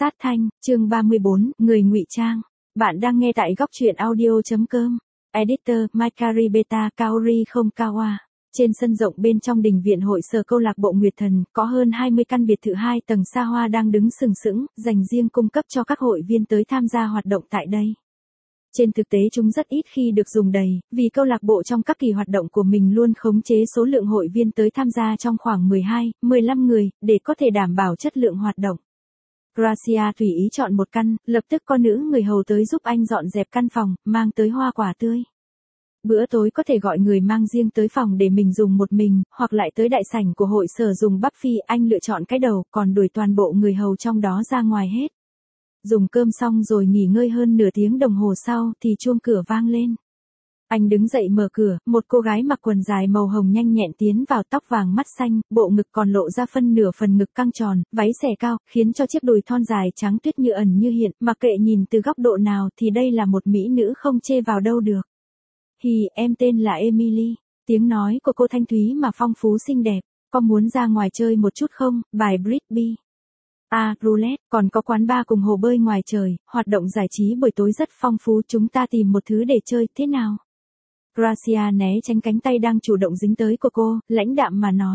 Sát thanh, chương 34, người ngụy trang. Bạn đang nghe tại góc truyện audio.com. Editor, Makari Beta Kaori không Kawa. Trên sân rộng bên trong đình viện hội sở câu lạc bộ Nguyệt Thần, có hơn 20 căn biệt thự 2 tầng xa hoa đang đứng sừng sững, dành riêng cung cấp cho các hội viên tới tham gia hoạt động tại đây. Trên thực tế chúng rất ít khi được dùng đầy, vì câu lạc bộ trong các kỳ hoạt động của mình luôn khống chế số lượng hội viên tới tham gia trong khoảng 12, 15 người, để có thể đảm bảo chất lượng hoạt động. Gracia tùy ý chọn một căn, lập tức có nữ người hầu tới giúp anh dọn dẹp căn phòng, mang tới hoa quả tươi. Bữa tối có thể gọi người mang riêng tới phòng để mình dùng một mình, hoặc lại tới đại sảnh của hội sở dùng buffet, anh lựa chọn cái đầu, còn đuổi toàn bộ người hầu trong đó ra ngoài hết. Dùng cơm xong rồi nghỉ ngơi hơn nửa tiếng đồng hồ sau thì chuông cửa vang lên. Anh đứng dậy mở cửa, một cô gái mặc quần dài màu hồng nhanh nhẹn tiến vào, tóc vàng mắt xanh, bộ ngực còn lộ ra phân nửa phần ngực căng tròn, váy xẻ cao, khiến cho chiếc đùi thon dài trắng tuyết như ẩn như hiện, mặc kệ nhìn từ góc độ nào thì đây là một mỹ nữ không chê vào đâu được. Hì, em tên là Emily. Tiếng nói của cô thanh thúy mà phong phú xinh đẹp. Có muốn ra ngoài chơi một chút không? Bài Britby. Roulette, còn có quán bar cùng hồ bơi ngoài trời, hoạt động giải trí buổi tối rất phong phú, chúng ta tìm một thứ để chơi, thế nào? Gracia né tránh cánh tay đang chủ động dính tới của cô, lãnh đạm mà nói.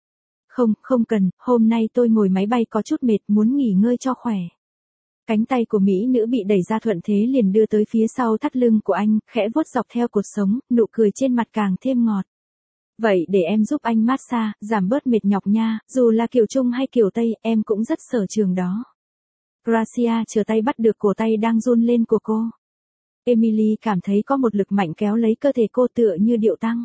Không cần, hôm nay tôi ngồi máy bay có chút mệt, muốn nghỉ ngơi cho khỏe. Cánh tay của mỹ nữ bị đẩy ra thuận thế liền đưa tới phía sau thắt lưng của anh, khẽ vuốt dọc theo cột sống, nụ cười trên mặt càng thêm ngọt. Vậy để em giúp anh massage, giảm bớt mệt nhọc nha, dù là kiểu Trung hay kiểu Tây, em cũng rất sở trường đó. Gracia trở tay bắt được cổ tay đang run lên của cô. Emily cảm thấy có một lực mạnh kéo lấy cơ thể cô tựa như điệu tăng.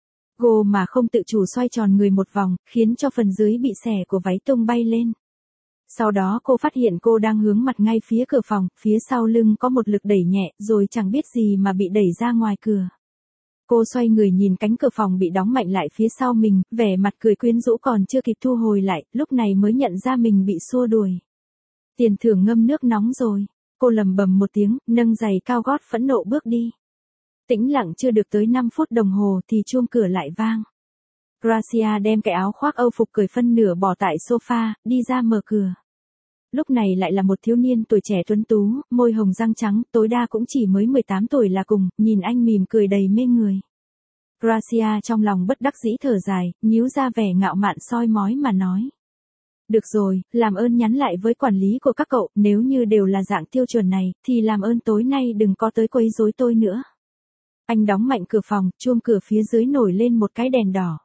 Cô mà không tự chủ xoay tròn người một vòng, khiến cho phần dưới bị xẻ của váy tung bay lên. Sau đó cô phát hiện cô đang hướng mặt ngay phía cửa phòng, phía sau lưng có một lực đẩy nhẹ, rồi chẳng biết gì mà bị đẩy ra ngoài cửa. Cô xoay người nhìn cánh cửa phòng bị đóng mạnh lại phía sau mình, vẻ mặt cười quyến rũ còn chưa kịp thu hồi lại, lúc này mới nhận ra mình bị xua đuổi. Tiền thưởng ngâm nước nóng rồi. Cô lầm bầm một tiếng, nâng giày cao gót phẫn nộ bước đi. Tĩnh lặng chưa được tới 5 phút đồng hồ thì chuông cửa lại vang. Gracia đem cái áo khoác Âu phục cởi phân nửa bỏ tại sofa, đi ra mở cửa. Lúc này lại là một thiếu niên tuổi trẻ tuấn tú, môi hồng răng trắng, tối đa cũng chỉ mới 18 tuổi là cùng, nhìn anh mỉm cười đầy mê người. Gracia trong lòng bất đắc dĩ thở dài, nhíu ra vẻ ngạo mạn soi mói mà nói. Được rồi, làm ơn nhắn lại với quản lý của các cậu, nếu như đều là dạng tiêu chuẩn này, thì làm ơn tối nay đừng có tới quấy rối tôi nữa. Anh đóng mạnh cửa phòng, chuông cửa phía dưới nổi lên một cái đèn đỏ.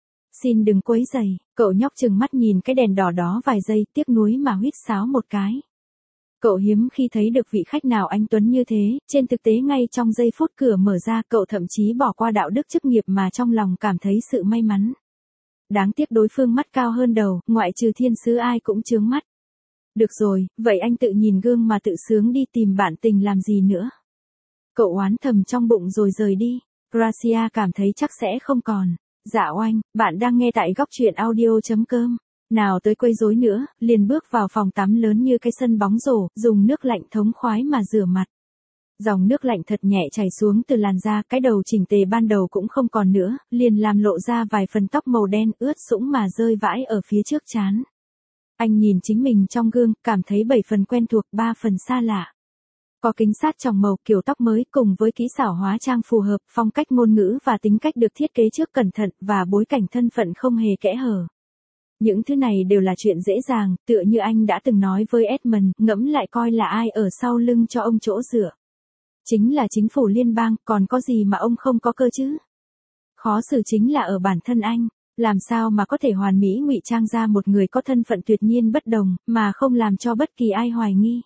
Xin đừng quấy rầy, cậu nhóc chừng mắt nhìn cái đèn đỏ đó vài giây, tiếc nuối mà huýt sáo một cái. Cậu hiếm khi thấy được vị khách nào anh tuấn như thế, trên thực tế ngay trong giây phút cửa mở ra, cậu thậm chí bỏ qua đạo đức chức nghiệp mà trong lòng cảm thấy sự may mắn. Đáng tiếc đối phương mắt cao hơn đầu, ngoại trừ thiên sứ ai cũng chướng mắt. Được rồi, vậy anh tự nhìn gương mà tự sướng đi, tìm bạn tình làm gì nữa. Cậu oán thầm trong bụng rồi rời đi. Gracia cảm thấy chắc sẽ không còn. Dạ oanh, bạn đang nghe tại góc truyện audio.com. Nào tới quấy rối nữa, liền bước vào phòng tắm lớn như cái sân bóng rổ, dùng nước lạnh thống khoái mà rửa mặt. Dòng nước lạnh thật nhẹ chảy xuống từ làn da, cái đầu chỉnh tề ban đầu cũng không còn nữa, liền làm lộ ra vài phần tóc màu đen ướt sũng mà rơi vãi ở phía trước trán. Anh nhìn chính mình trong gương, cảm thấy 7 phần quen thuộc, 3 phần xa lạ. Có kính sát tròng màu, kiểu tóc mới cùng với kỹ xảo hóa trang phù hợp, phong cách ngôn ngữ và tính cách được thiết kế trước cẩn thận và bối cảnh thân phận không hề kẽ hở. Những thứ này đều là chuyện dễ dàng, tựa như anh đã từng nói với Edmund, ngẫm lại coi là ai ở sau lưng cho ông chỗ dựa. Chính là chính phủ liên bang, còn có gì mà ông không có cơ chứ? Khó xử chính là ở bản thân anh, làm sao mà có thể hoàn mỹ ngụy trang ra một người có thân phận tuyệt nhiên bất đồng, mà không làm cho bất kỳ ai hoài nghi.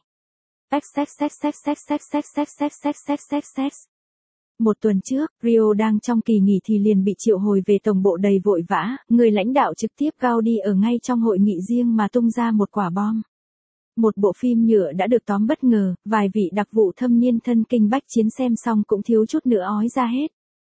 Một tuần trước, Rio đang trong kỳ nghỉ thì liền bị triệu hồi về tổng bộ đầy vội vã, người lãnh đạo trực tiếp Gaudi ở ngay trong hội nghị riêng mà tung ra một quả bom. Một bộ phim nhựa đã được tóm bất ngờ, vài vị đặc vụ thâm niên thân kinh bách chiến xem xong cũng thiếu chút nữa ói ra hết.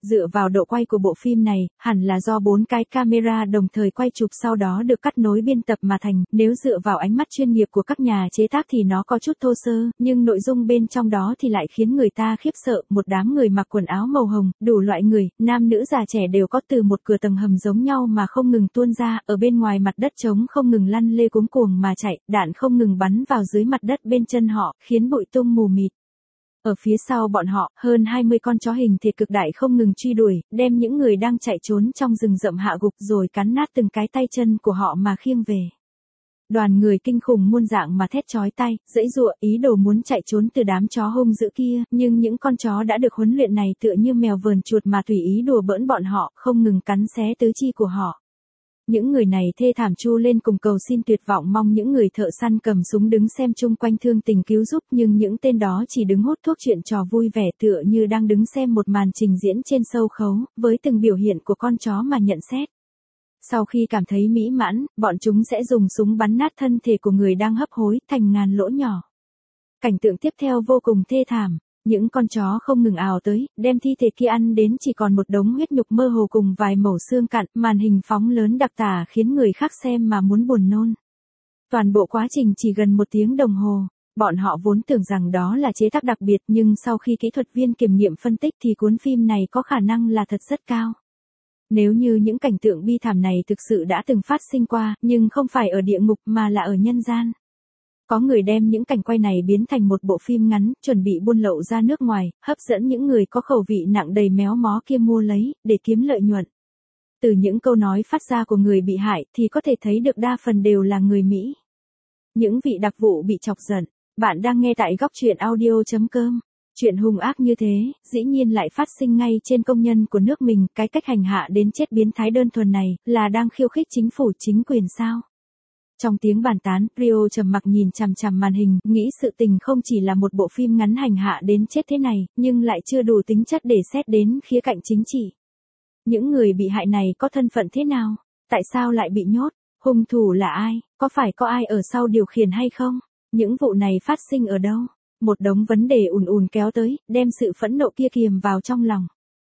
Dựa vào độ quay của bộ phim này, hẳn là do 4 cái camera đồng thời quay chụp sau đó được cắt nối biên tập mà thành, nếu dựa vào ánh mắt chuyên nghiệp của các nhà chế tác thì nó có chút thô sơ, nhưng nội dung bên trong đó thì lại khiến người ta khiếp sợ, một đám người mặc quần áo màu hồng, đủ loại người, nam nữ già trẻ đều có từ một cửa tầng hầm giống nhau mà không ngừng tuôn ra, ở bên ngoài mặt đất trống không ngừng lăn lê cuống cuồng mà chạy, đạn không ngừng bắn vào dưới mặt đất bên chân họ, khiến bụi tung mù mịt. Ở phía sau bọn họ, hơn 20 con chó hình thể cực đại không ngừng truy đuổi, đem những người đang chạy trốn trong rừng rậm hạ gục rồi cắn nát từng cái tay chân của họ mà khiêng về. Đoàn người kinh khủng muôn dạng mà thét chói tai, giãy giụa, ý đồ muốn chạy trốn từ đám chó hung dữ kia, nhưng những con chó đã được huấn luyện này tựa như mèo vờn chuột mà tùy ý đùa bỡn bọn họ, không ngừng cắn xé tứ chi của họ. Những người này thê thảm chu lên cùng cầu xin tuyệt vọng mong những người thợ săn cầm súng đứng xem chung quanh thương tình cứu giúp, nhưng những tên đó chỉ đứng hút thuốc chuyện trò vui vẻ tựa như đang đứng xem một màn trình diễn trên sâu khấu, với từng biểu hiện của con chó mà nhận xét. Sau khi cảm thấy mỹ mãn, bọn chúng sẽ dùng súng bắn nát thân thể của người đang hấp hối thành ngàn lỗ nhỏ. Cảnh tượng tiếp theo vô cùng thê thảm. Những con chó không ngừng ào tới, đem thi thể kia ăn đến chỉ còn một đống huyết nhục mơ hồ cùng vài mẩu xương cặn, màn hình phóng lớn đặc tả khiến người khác xem mà muốn buồn nôn. Toàn bộ quá trình chỉ gần 1 tiếng đồng hồ, bọn họ vốn tưởng rằng đó là chế tác đặc biệt nhưng sau khi kỹ thuật viên kiểm nghiệm phân tích thì cuốn phim này có khả năng là thật rất cao. Nếu như những cảnh tượng bi thảm này thực sự đã từng phát sinh qua, nhưng không phải ở địa ngục mà là ở nhân gian. Có người đem những cảnh quay này biến thành một bộ phim ngắn, chuẩn bị buôn lậu ra nước ngoài, hấp dẫn những người có khẩu vị nặng đầy méo mó kia mua lấy, để kiếm lợi nhuận. Từ những câu nói phát ra của người bị hại thì có thể thấy được đa phần đều là người Mỹ. Những vị đặc vụ bị chọc giận. Bạn đang nghe tại góc truyện audio.com. Chuyện hung ác như thế, dĩ nhiên lại phát sinh ngay trên công nhân của nước mình, cái cách hành hạ đến chết biến thái đơn thuần này, là đang khiêu khích chính phủ chính quyền sao? Trong tiếng bàn tán, Rio trầm mặc nhìn chằm chằm màn hình, nghĩ sự tình không chỉ là một bộ phim ngắn hành hạ đến chết thế này, nhưng lại chưa đủ tính chất để xét đến khía cạnh chính trị. Những người bị hại này có thân phận thế nào? Tại sao lại bị nhốt? Hung thủ là ai? Có phải có ai ở sau điều khiển hay không? Những vụ này phát sinh ở đâu? Một đống vấn đề ùn ùn kéo tới, đem sự phẫn nộ kia kiềm vào trong lòng.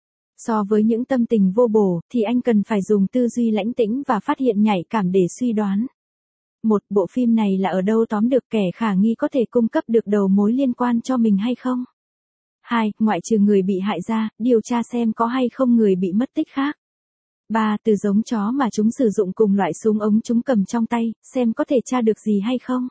So với những tâm tình vô bổ, thì anh cần phải dùng tư duy lãnh tĩnh và phát hiện nhạy cảm để suy đoán. Bộ phim này là ở đâu tóm được kẻ khả nghi có thể cung cấp được đầu mối liên quan cho mình hay không? 2. Ngoại trừ người bị hại ra, điều tra xem có hay không người bị mất tích khác. 3. Từ giống chó mà chúng sử dụng cùng loại súng ống chúng cầm trong tay, xem có thể tra được gì hay không?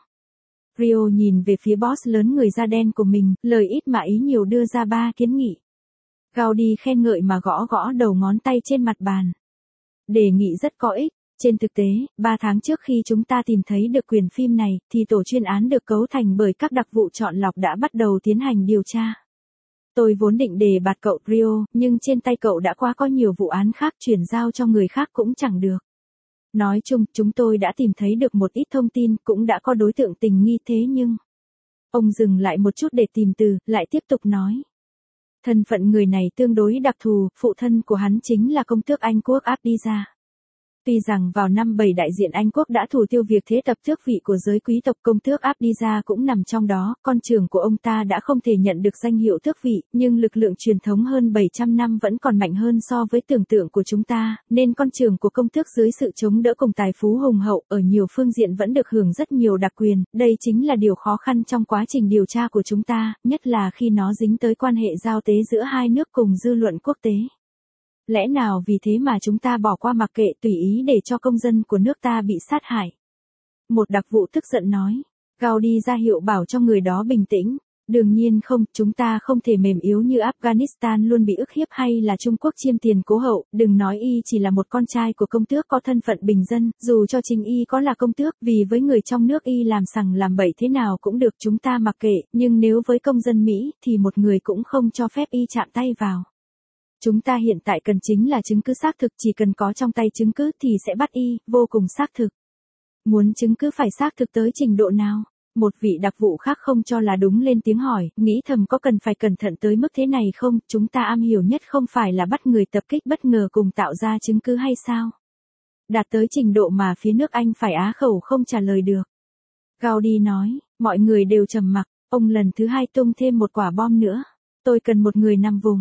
Rio nhìn về phía boss lớn người da đen của mình, lời ít mà ý nhiều đưa ra 3 kiến nghị. Gaudi khen ngợi mà gõ gõ đầu ngón tay trên mặt bàn. Đề nghị rất có ích. Trên thực tế, 3 tháng trước khi chúng ta tìm thấy được quyển phim này, thì tổ chuyên án được cấu thành bởi các đặc vụ chọn lọc đã bắt đầu tiến hành điều tra. Tôi vốn định đề bạt cậu Rio, nhưng trên tay cậu đã quá có nhiều vụ án khác, chuyển giao cho người khác cũng chẳng được. Nói chung, chúng tôi đã tìm thấy được một ít thông tin, cũng đã có đối tượng tình nghi thế nhưng... Ông dừng lại một chút để tìm từ, lại tiếp tục nói. Thân phận người này tương đối đặc thù, phụ thân của hắn chính là công tước Anh quốc Abdijah. Tuy rằng vào năm 7 đại diện Anh quốc đã thủ tiêu việc thế tập tước vị của giới quý tộc, công tước Abdijah cũng nằm trong đó, con trưởng của ông ta đã không thể nhận được danh hiệu tước vị, nhưng lực lượng truyền thống hơn 700 năm vẫn còn mạnh hơn so với tưởng tượng của chúng ta, nên con trưởng của công tước dưới sự chống đỡ cùng tài phú hùng hậu ở nhiều phương diện vẫn được hưởng rất nhiều đặc quyền, đây chính là điều khó khăn trong quá trình điều tra của chúng ta, nhất là khi nó dính tới quan hệ giao tế giữa hai nước cùng dư luận quốc tế. Lẽ nào vì thế mà chúng ta bỏ qua mặc kệ tùy ý để cho công dân của nước ta bị sát hại? Một đặc vụ tức giận nói. Gaudi ra hiệu bảo cho người đó bình tĩnh. Đương nhiên không, chúng ta không thể mềm yếu như Afghanistan luôn bị ức hiếp hay là Trung Quốc chiêm tiền cố hậu, đừng nói y chỉ là một con trai của công tước có thân phận bình dân, dù cho chính y có là công tước, vì với người trong nước y làm sằng làm bậy thế nào cũng được chúng ta mặc kệ, nhưng nếu với công dân Mỹ thì một người cũng không cho phép y chạm tay vào. Chúng ta hiện tại cần chính là chứng cứ xác thực, chỉ cần có trong tay chứng cứ thì sẽ bắt y, vô cùng xác thực. Muốn chứng cứ phải xác thực tới trình độ nào? Một vị đặc vụ khác không cho là đúng lên tiếng hỏi, nghĩ thầm có cần phải cẩn thận tới mức thế này không, chúng ta am hiểu nhất không phải là bắt người tập kích bất ngờ cùng tạo ra chứng cứ hay sao? Đạt tới trình độ mà phía nước Anh phải á khẩu không trả lời được. Gaudi nói, mọi người đều trầm mặc, ông lần thứ hai tung thêm một quả bom nữa. Tôi cần một người nằm vùng.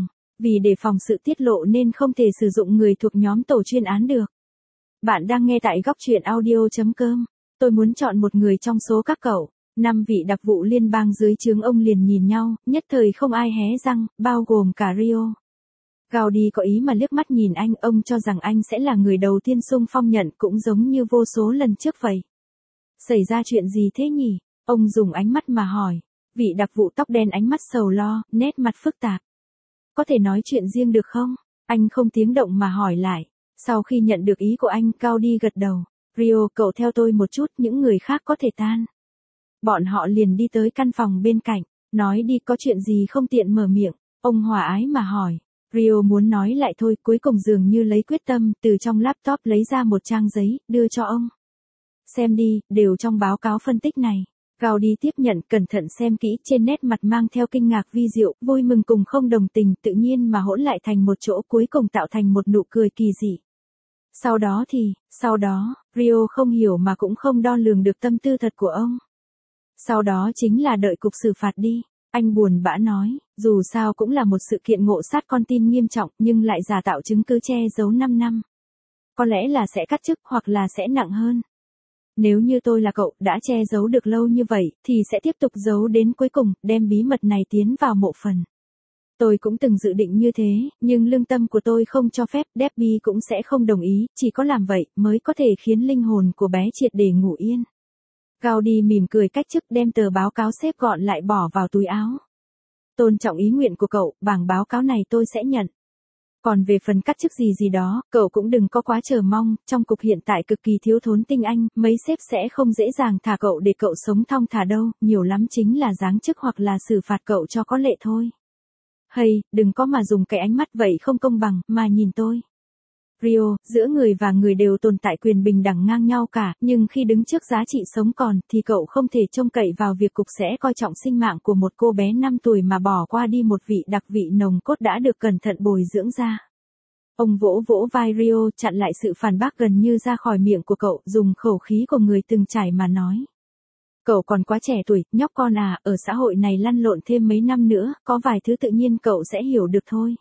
Vì đề phòng sự tiết lộ nên không thể sử dụng người thuộc nhóm tổ chuyên án được. Bạn đang nghe tại góc truyện audio.com. Tôi muốn chọn một người trong số các cậu. 5 vị đặc vụ liên bang dưới trướng ông liền nhìn nhau, nhất thời không ai hé răng, bao gồm cả Rio. Gaudi có ý mà liếc mắt nhìn anh, ông cho rằng anh sẽ là người đầu tiên xung phong nhận, cũng giống như vô số lần trước vậy. Xảy ra chuyện gì thế nhỉ? Ông dùng ánh mắt mà hỏi. Vị đặc vụ tóc đen ánh mắt sầu lo, nét mặt phức tạp. Có thể nói chuyện riêng được không? Anh không tiếng động mà hỏi lại. Sau khi nhận được ý của anh, Gaudi gật đầu. Rio, cậu theo tôi một chút, những người khác có thể tan. Bọn họ liền đi tới căn phòng bên cạnh. Nói đi, có chuyện gì không tiện mở miệng. Ông hòa ái mà hỏi. Rio muốn nói lại thôi, cuối cùng dường như lấy quyết tâm, từ trong laptop lấy ra một trang giấy, đưa cho ông. Xem đi, đều trong báo cáo phân tích này. Gaudi tiếp nhận, cẩn thận xem kỹ, trên nét mặt mang theo kinh ngạc vi diệu, vui mừng cùng không đồng tình, tự nhiên mà hỗn lại thành một chỗ, cuối cùng tạo thành một nụ cười kỳ dị. Sau đó, Rio không hiểu mà cũng không đo lường được tâm tư thật của ông. Sau đó chính là đợi cục xử phạt đi. Anh buồn bã nói, dù sao cũng là một sự kiện ngộ sát con tin nghiêm trọng, nhưng lại giả tạo chứng cứ che giấu 5 năm. Có lẽ là sẽ cắt chức hoặc là sẽ nặng hơn. Nếu như tôi là cậu, đã che giấu được lâu như vậy, thì sẽ tiếp tục giấu đến cuối cùng, đem bí mật này tiến vào mộ phần. Tôi cũng từng dự định như thế, nhưng lương tâm của tôi không cho phép, Debbie cũng sẽ không đồng ý, chỉ có làm vậy mới có thể khiến linh hồn của bé triệt để ngủ yên. Gaudi mỉm cười cách chức, đem tờ báo cáo xếp gọn lại bỏ vào túi áo. Tôn trọng ý nguyện của cậu, bảng báo cáo này tôi sẽ nhận. Còn về phần cắt chức gì đó, cậu cũng đừng có quá chờ mong, trong cục hiện tại cực kỳ thiếu thốn tinh anh, mấy sếp sẽ không dễ dàng thả cậu để cậu sống thong thả đâu, nhiều lắm chính là giáng chức hoặc là xử phạt cậu cho có lệ thôi. Hay, đừng có mà dùng cái ánh mắt vậy không công bằng, mà nhìn tôi. Rio, giữa người và người đều tồn tại quyền bình đẳng ngang nhau cả, nhưng khi đứng trước giá trị sống còn, thì cậu không thể trông cậy vào việc cục sẽ coi trọng sinh mạng của một cô bé 5 tuổi mà bỏ qua đi một vị đặc vị nồng cốt đã được cẩn thận bồi dưỡng ra. Ông vỗ vỗ vai Rio, chặn lại sự phản bác gần như ra khỏi miệng của cậu, dùng khẩu khí của người từng trải mà nói. Cậu còn quá trẻ tuổi, nhóc con à, ở xã hội này lăn lộn thêm mấy năm nữa, có vài thứ tự nhiên cậu sẽ hiểu được thôi.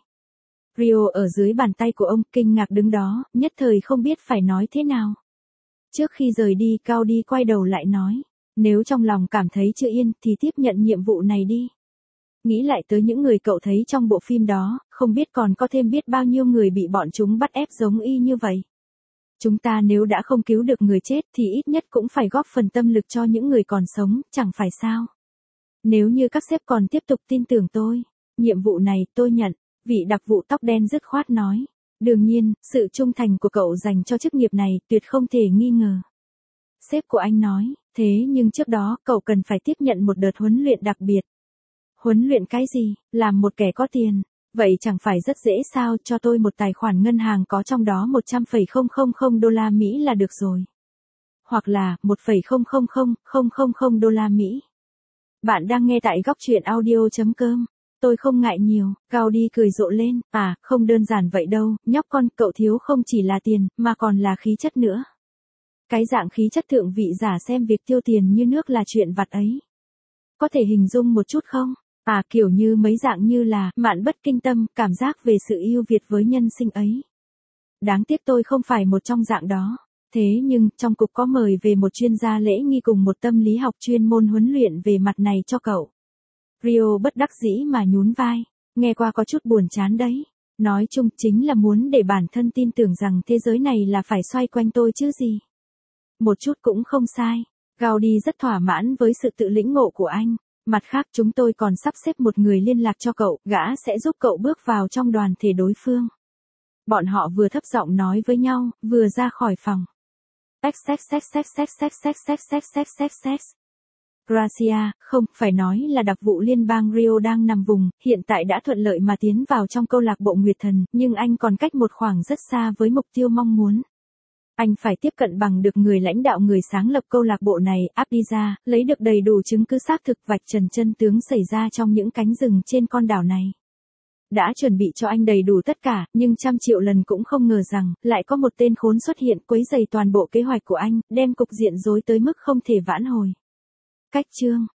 Rio ở dưới bàn tay của ông, kinh ngạc đứng đó, nhất thời không biết phải nói thế nào. Trước khi rời đi, Gaudi quay đầu lại nói, nếu trong lòng cảm thấy chưa yên, thì tiếp nhận nhiệm vụ này đi. Nghĩ lại tới những người cậu thấy trong bộ phim đó, không biết còn có thêm biết bao nhiêu người bị bọn chúng bắt ép giống y như vậy. Chúng ta nếu đã không cứu được người chết thì ít nhất cũng phải góp phần tâm lực cho những người còn sống, chẳng phải sao. Nếu như các sếp còn tiếp tục tin tưởng tôi, nhiệm vụ này tôi nhận. Vị đặc vụ tóc đen dứt khoát nói. Đương nhiên, sự trung thành của cậu dành cho chức nghiệp này tuyệt không thể nghi ngờ. Sếp của anh nói, thế nhưng trước đó cậu cần phải tiếp nhận một đợt huấn luyện đặc biệt. Huấn luyện cái gì? Làm một kẻ có tiền. Vậy chẳng phải rất dễ sao, cho tôi một tài khoản ngân hàng có trong đó 100,000 đô la Mỹ là được rồi. Hoặc là 1,000,000 đô la Mỹ. Bạn đang nghe tại góc truyện audio.com. Tôi không ngại nhiều, Gaudi cười rộ lên, à, không đơn giản vậy đâu, nhóc con, cậu thiếu không chỉ là tiền, mà còn là khí chất nữa. Cái dạng khí chất thượng vị giả xem việc tiêu tiền như nước là chuyện vặt ấy. Có thể hình dung một chút không? À, kiểu như mấy dạng như là, mạn bất kinh tâm, cảm giác về sự yêu Việt với nhân sinh ấy. Đáng tiếc tôi không phải một trong dạng đó. Thế nhưng, trong cục có mời về một chuyên gia lễ nghi cùng một tâm lý học chuyên môn huấn luyện về mặt này cho cậu. Rio bất đắc dĩ mà nhún vai, nghe qua có chút buồn chán đấy. Nói chung chính là muốn để bản thân tin tưởng rằng thế giới này là phải xoay quanh tôi chứ gì. Một chút cũng không sai. Gaudi rất thỏa mãn với sự tự lĩnh ngộ của anh. Mặt khác chúng tôi còn sắp xếp một người liên lạc cho cậu, gã sẽ giúp cậu bước vào trong đoàn thể đối phương. Bọn họ vừa thấp giọng nói với nhau, vừa ra khỏi phòng. Gracia, không, phải nói là đặc vụ liên bang Rio đang nằm vùng, hiện tại đã thuận lợi mà tiến vào trong câu lạc bộ Nguyệt Thần, nhưng anh còn cách một khoảng rất xa với mục tiêu mong muốn. Anh phải tiếp cận bằng được người lãnh đạo người sáng lập câu lạc bộ này, Abdiza, lấy được đầy đủ chứng cứ xác thực vạch trần chân tướng xảy ra trong những cánh rừng trên con đảo này. Đã chuẩn bị cho anh đầy đủ tất cả, nhưng trăm triệu lần cũng không ngờ rằng, lại có một tên khốn xuất hiện quấy rầy toàn bộ kế hoạch của anh, đem cục diện rối tới mức không thể vãn hồi. Cách chương